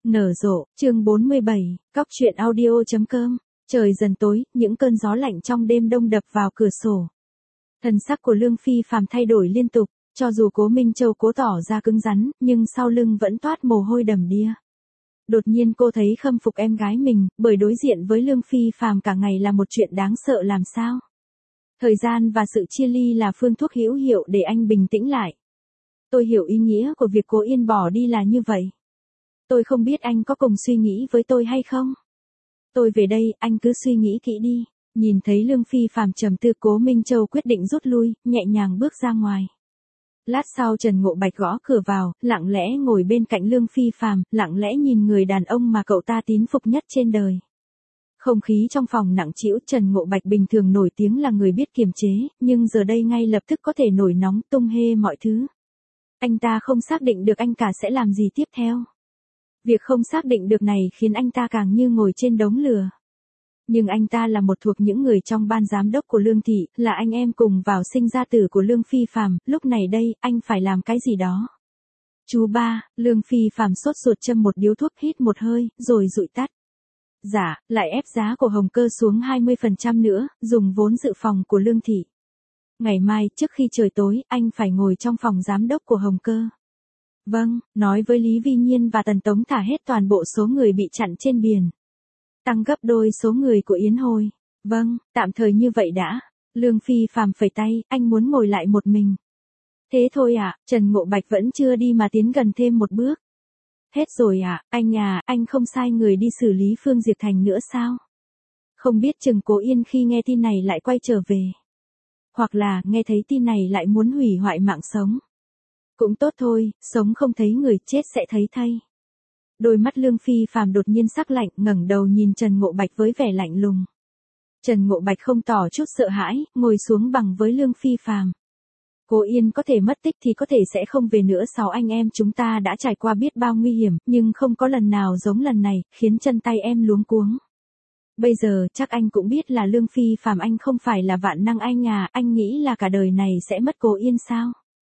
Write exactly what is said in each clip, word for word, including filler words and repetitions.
Nở rộ, chương bốn mươi bảy, Cóc truyện audio.com. Trời dần tối, những cơn gió lạnh trong đêm đông đập vào cửa sổ. Thần sắc của Lương Phi Phàm thay đổi liên tục, cho dù Cố Minh Châu cố tỏ ra cứng rắn, nhưng sau lưng vẫn toát mồ hôi đầm đìa. Đột nhiên cô thấy khâm phục em gái mình, bởi đối diện với Lương Phi Phàm cả ngày là một chuyện đáng sợ làm sao. Thời gian và sự chia ly là phương thuốc hữu hiệu để anh bình tĩnh lại. Tôi hiểu ý nghĩa của việc Cố Yên bỏ đi là như vậy. Tôi không biết anh có cùng suy nghĩ với tôi hay không? Tôi về đây, anh cứ suy nghĩ kỹ đi. Nhìn thấy Lương Phi Phàm trầm tư, Cố Minh Châu quyết định rút lui, nhẹ nhàng bước ra ngoài. Lát sau Trần Ngộ Bạch gõ cửa vào, lặng lẽ ngồi bên cạnh Lương Phi Phàm, lặng lẽ nhìn người đàn ông mà cậu ta tín phục nhất trên đời. Không khí trong phòng nặng trĩu. Trần Ngộ Bạch bình thường nổi tiếng là người biết kiềm chế, nhưng giờ đây ngay lập tức có thể nổi nóng tung hê mọi thứ. Anh ta không xác định được anh cả sẽ làm gì tiếp theo. Việc không xác định được này khiến anh ta càng như ngồi trên đống lửa. Nhưng anh ta là một thuộc những người trong ban giám đốc của Lương Thị, là anh em cùng vào sinh ra tử của Lương Phi Phàm, lúc này đây, anh phải làm cái gì đó. Chú ba, Lương Phi Phàm sốt ruột châm một điếu thuốc, hít một hơi, rồi dụi tắt. Dạ, lại ép giá của Hồng Cơ xuống hai mươi phần trăm nữa, dùng vốn dự phòng của Lương Thị. Ngày mai, trước khi trời tối, anh phải ngồi trong phòng giám đốc của Hồng Cơ. Vâng, nói với Lý Vi Nhiên và Tần Tống thả hết toàn bộ số người bị chặn trên biển. Tăng gấp đôi số người của Yến Hồi. Vâng, tạm thời như vậy đã. Lương Phi Phàm phẩy tay, anh muốn ngồi lại một mình. Thế thôi à, Trần Ngộ Bạch vẫn chưa đi mà tiến gần thêm một bước. Hết rồi à, anh à, anh không sai người đi xử lý Phương Diệp Thành nữa sao? Không biết chừng Cố Yên khi nghe tin này lại quay trở về. Hoặc là, nghe thấy tin này lại muốn hủy hoại mạng sống. Cũng tốt thôi, sống không thấy người, chết sẽ thấy thây. Đôi mắt Lương Phi Phàm đột nhiên sắc lạnh, ngẩng đầu nhìn Trần Ngộ Bạch với vẻ lạnh lùng. Trần Ngộ Bạch không tỏ chút sợ hãi, ngồi xuống bằng với Lương Phi Phàm. Cố Yên có thể mất tích thì có thể sẽ không về nữa, sáu anh em chúng ta đã trải qua biết bao nguy hiểm, nhưng không có lần nào giống lần này, khiến chân tay em luống cuống. Bây giờ, chắc anh cũng biết là Lương Phi Phàm anh không phải là vạn năng anh à, anh nghĩ là cả đời này sẽ mất Cố Yên sao?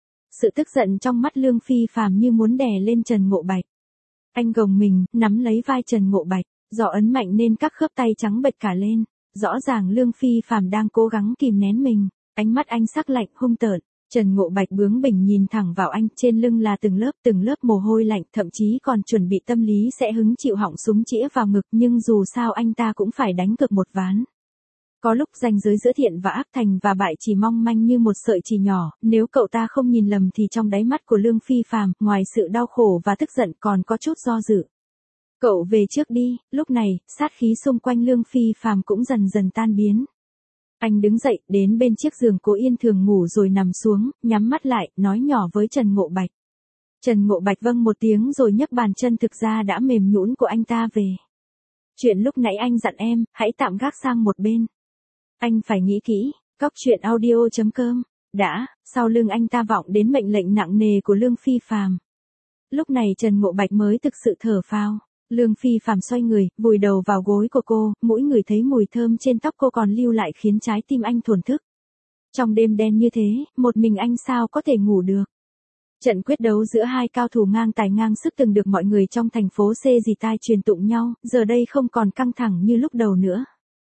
Sự tức giận trong mắt Lương Phi Phàm như muốn đè lên Trần Ngộ Bạch. Anh gồng mình, nắm lấy vai Trần Ngộ Bạch, do ấn mạnh nên các khớp tay trắng bệch cả lên. Rõ ràng Lương Phi Phàm đang cố gắng kìm nén mình, ánh mắt anh sắc lạnh hung tợn. Trần Ngộ Bạch bướng bỉnh nhìn thẳng vào anh, trên lưng là từng lớp từng lớp mồ hôi lạnh, thậm chí còn chuẩn bị tâm lý sẽ hứng chịu họng súng chĩa vào ngực, nhưng dù sao anh ta cũng phải đánh cược một ván. Có lúc ranh giới giữa thiện và ác, thành và bại chỉ mong manh như một sợi chỉ nhỏ, nếu cậu ta không nhìn lầm thì trong đáy mắt của Lương Phi Phàm, ngoài sự đau khổ và tức giận còn có chút do dự. Cậu về trước đi. Lúc này, sát khí xung quanh Lương Phi Phàm cũng dần dần tan biến. Anh đứng dậy, đến bên chiếc giường Cố Yên thường ngủ rồi nằm xuống, nhắm mắt lại, nói nhỏ với Trần Ngộ Bạch. Trần Ngộ Bạch vâng một tiếng rồi nhấc bàn chân thực ra đã mềm nhũn của anh ta về. Chuyện lúc nãy anh dặn em, hãy tạm gác sang một bên. Anh phải nghĩ kỹ. Cóc truyện audio.com. Đã, sau lưng anh ta vọng đến mệnh lệnh nặng nề của Lương Phi Phàm. Lúc này Trần Ngộ Bạch mới thực sự thở phào. Lương Phi Phàm xoay người, vùi đầu vào gối của cô, mỗi người thấy mùi thơm trên tóc cô còn lưu lại khiến trái tim anh thổn thức. Trong đêm đen như thế, một mình anh sao có thể ngủ được. Trận quyết đấu giữa hai cao thủ ngang tài ngang sức từng được mọi người trong thành phố C dì tai truyền tụng nhau, giờ đây không còn căng thẳng như lúc đầu nữa.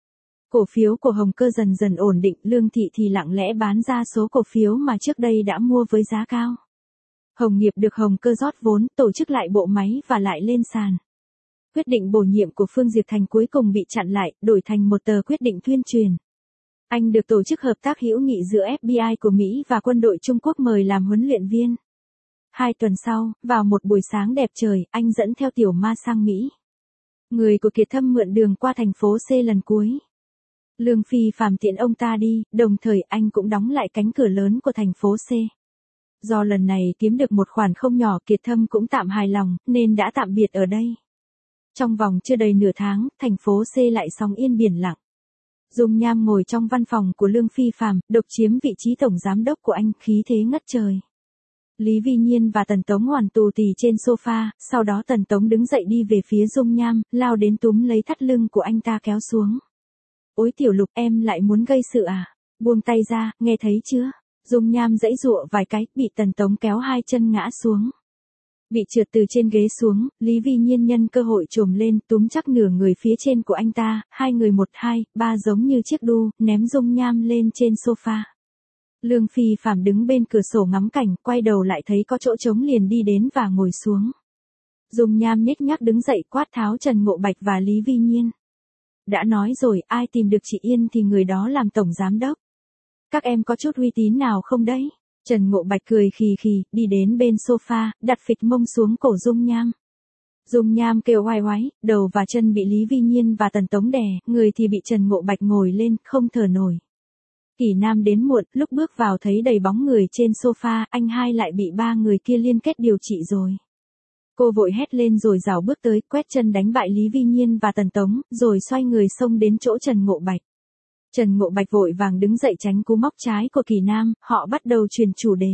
Cổ phiếu của Hồng Cơ dần dần ổn định, Lương Thị thì lặng lẽ bán ra số cổ phiếu mà trước đây đã mua với giá cao. Hồng Nghiệp được Hồng Cơ rót vốn, tổ chức lại bộ máy và lại lên sàn. Quyết định bổ nhiệm của Phương Diệp Thành cuối cùng bị chặn lại, đổi thành một tờ quyết định tuyên truyền. Anh được tổ chức hợp tác hữu nghị giữa ép bê i của Mỹ và quân đội Trung Quốc mời làm huấn luyện viên. Hai tuần sau, vào một buổi sáng đẹp trời, anh dẫn theo Tiểu Ma sang Mỹ. Người của Kiệt Thâm mượn đường qua thành phố C lần cuối. Lương Phi Phàm tiễn ông ta đi, đồng thời anh cũng đóng lại cánh cửa lớn của thành phố C. Do lần này kiếm được một khoản không nhỏ, Kiệt Thâm cũng tạm hài lòng, nên đã tạm biệt ở đây. Trong vòng chưa đầy nửa tháng, thành phố C lại sóng yên biển lặng. Dung Nham ngồi trong văn phòng của Lương Phi Phàm, độc chiếm vị trí tổng giám đốc của anh, khí thế ngất trời. Lý Vi Nhiên và Tần Tống hoàn tù tì trên sofa, sau đó Tần Tống đứng dậy đi về phía Dung Nham, lao đến túm lấy thắt lưng của anh ta kéo xuống. Ôi Tiểu Lục, em lại muốn gây sự à? Buông tay ra, nghe thấy chưa? Dung Nham giãy giụa vài cái, bị Tần Tống kéo hai chân ngã xuống. Bị trượt từ trên ghế xuống, Lý Vi Nhiên nhân cơ hội trồm lên, túm chắc nửa người phía trên của anh ta, hai người một hai, ba giống như chiếc đu, ném Dung Nham lên trên sofa. Lương Phi Phạm đứng bên cửa sổ ngắm cảnh, quay đầu lại thấy có chỗ trống liền đi đến và ngồi xuống. Dung Nham nhếch nhác đứng dậy quát tháo Trần Ngộ Bạch và Lý Vi Nhiên. Đã nói rồi, ai tìm được chị Yên thì người đó làm tổng giám đốc. Các em có chút uy tín nào không đấy? Trần Ngộ Bạch cười khì khì, đi đến bên sofa, đặt phịch mông xuống cổ Dung Nham. Dung Nham kêu oai oái, đầu và chân bị Lý Vi Nhiên và Tần Tống đè, người thì bị Trần Ngộ Bạch ngồi lên, không thở nổi. Kỷ Nam đến muộn, lúc bước vào thấy đầy bóng người trên sofa, anh hai lại bị ba người kia liên kết điều trị rồi. Cô vội hét lên rồi rảo bước tới, quét chân đánh bại Lý Vi Nhiên và Tần Tống, rồi xoay người xông đến chỗ Trần Ngộ Bạch. Trần Ngộ Bạch vội vàng đứng dậy tránh cú móc trái của Kỷ Nam, họ bắt đầu truyền chủ đề.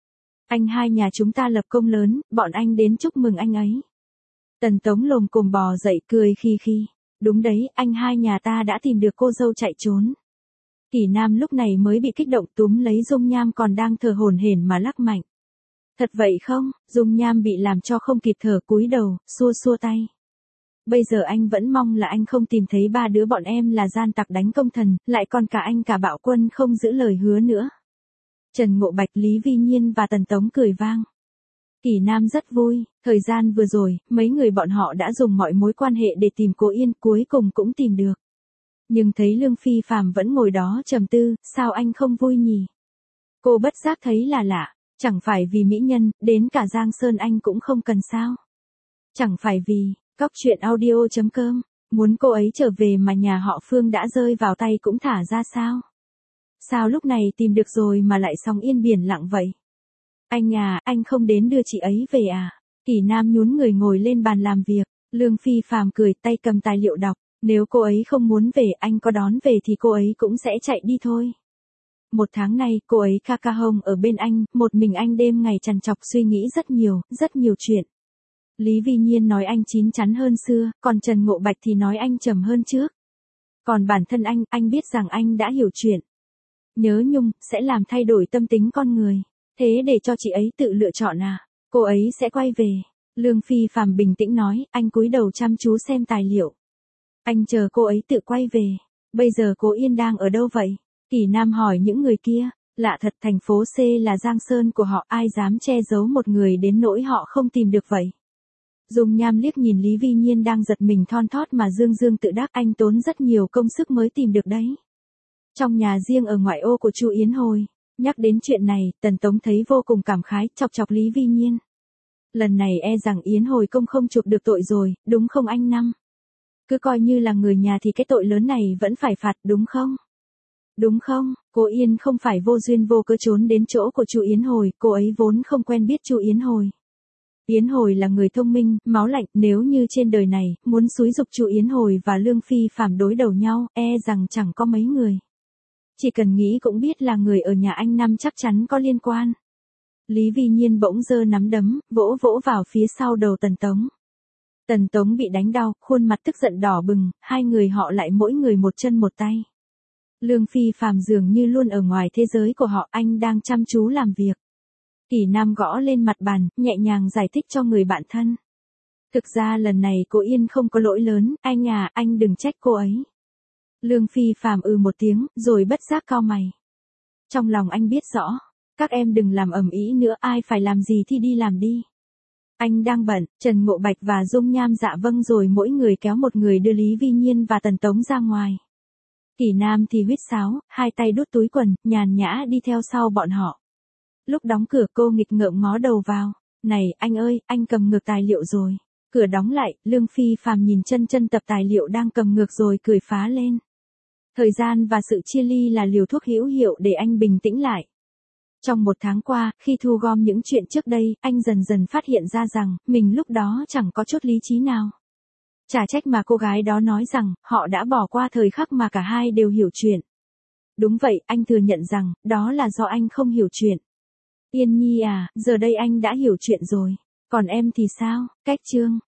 Anh hai nhà chúng ta lập công lớn, bọn anh đến chúc mừng anh ấy. Tần Tống lồm cồm bò dậy cười khi khi. Đúng đấy, anh hai nhà ta đã tìm được cô dâu chạy trốn. Kỷ Nam lúc này mới bị kích động túm lấy Dung Nham còn đang thở hổn hển mà lắc mạnh. Thật vậy không? Dung Nham bị làm cho không kịp thở cúi đầu, xua xua tay. Bây giờ anh vẫn mong là anh không tìm thấy ba đứa bọn em là gian tặc đánh công thần, lại còn cả anh cả Bạo Quân không giữ lời hứa nữa. Trần Ngộ Bạch, Lý Vi Nhiên và Tần Tống cười vang. Kỷ Nam rất vui, thời gian vừa rồi, mấy người bọn họ đã dùng mọi mối quan hệ để tìm cô Yên, cuối cùng cũng tìm được. Nhưng thấy Lương Phi Phạm vẫn ngồi đó trầm tư, sao anh không vui nhỉ? Cô bất giác thấy là lạ, chẳng phải vì mỹ nhân, đến cả Giang Sơn anh cũng không cần sao? Chẳng phải vì, cóc truyện audio chấm com, muốn cô ấy trở về mà nhà họ Phương đã rơi vào tay cũng thả ra sao? Sao lúc này tìm được rồi mà lại sóng yên biển lặng vậy? Anh à, anh không đến đưa chị ấy về à? Kỷ Nam nhún người ngồi lên bàn làm việc, Lương Phi Phạm cười tay cầm tài liệu đọc, nếu cô ấy không muốn về anh có đón về thì cô ấy cũng sẽ chạy đi thôi. Một tháng nay cô ấy ca ca hông ở bên anh, một mình anh đêm ngày trằn trọc suy nghĩ rất nhiều, rất nhiều chuyện. Lý Vi Nhiên nói anh chín chắn hơn xưa, còn Trần Ngộ Bạch thì nói anh trầm hơn trước. Còn bản thân anh, anh biết rằng anh đã hiểu chuyện. Nhớ nhung, sẽ làm thay đổi tâm tính con người. Thế để cho chị ấy tự lựa chọn à? Cô ấy sẽ quay về. Lương Phi Phạm bình tĩnh nói, anh cúi đầu chăm chú xem tài liệu. Anh chờ cô ấy tự quay về. Bây giờ cô Yên đang ở đâu vậy? Kỷ Nam hỏi những người kia. Lạ thật, thành phố C là Giang Sơn của họ, ai dám che giấu một người đến nỗi họ không tìm được vậy? Dung Nham liếc nhìn Lý Vi Nhiên đang giật mình thon thót mà dương dương tự đắc, anh tốn rất nhiều công sức mới tìm được đấy. Trong nhà riêng ở ngoại ô của Chu Yến Hồi, nhắc đến chuyện này, Tần Tống thấy vô cùng cảm khái, chọc chọc Lý Vi Nhiên. Lần này e rằng Yến Hồi công không chụp được tội rồi, đúng không anh Năm? Cứ coi như là người nhà thì cái tội lớn này vẫn phải phạt, đúng không? Đúng không? Cô Yên không phải vô duyên vô cớ trốn đến chỗ của Chu Yến Hồi, cô ấy vốn không quen biết Chu Yến Hồi. Yến Hồi là người thông minh, máu lạnh, nếu như trên đời này, muốn xúi giục Chu Yến Hồi và Lương Phi Phạm đối đầu nhau, e rằng chẳng có mấy người. Chỉ cần nghĩ cũng biết là người ở nhà anh Năm chắc chắn có liên quan. Lý Vi Nhiên bỗng giơ nắm đấm, vỗ vỗ vào phía sau đầu Tần Tống. Tần Tống bị đánh đau, khuôn mặt tức giận đỏ bừng, hai người họ lại mỗi người một chân một tay. Lương Phi Phạm dường như luôn ở ngoài thế giới của họ, anh đang chăm chú làm việc. Kỷ Nam gõ lên mặt bàn, nhẹ nhàng giải thích cho người bạn thân. Thực ra lần này cô Yên không có lỗi lớn, anh à, anh đừng trách cô ấy. Lương Phi Phạm ừ một tiếng, rồi bất giác cau mày. Trong lòng anh biết rõ, các em đừng làm ầm ĩ nữa, ai phải làm gì thì đi làm đi. Anh đang bận, Trần Ngộ Bạch và Dung Nham dạ vâng rồi mỗi người kéo một người đưa Lý Vi Nhiên và Tần Tống ra ngoài. Kỷ Nam thì huýt sáo, hai tay đút túi quần, nhàn nhã đi theo sau bọn họ. Lúc đóng cửa cô nghịch ngợm ngó đầu vào. Này, anh ơi, anh cầm ngược tài liệu rồi. Cửa đóng lại, Lương Phi Phạm nhìn chân chân tập tài liệu đang cầm ngược rồi cười phá lên. Thời gian và sự chia ly là liều thuốc hữu hiệu để anh bình tĩnh lại. Trong một tháng qua, khi thu gom những chuyện trước đây, anh dần dần phát hiện ra rằng, mình lúc đó chẳng có chút lý trí nào. Chả trách mà cô gái đó nói rằng, họ đã bỏ qua thời khắc mà cả hai đều hiểu chuyện. Đúng vậy, anh thừa nhận rằng, đó là do anh không hiểu chuyện. Yên Nhi à, giờ đây anh đã hiểu chuyện rồi. Còn em thì sao? Cách chương.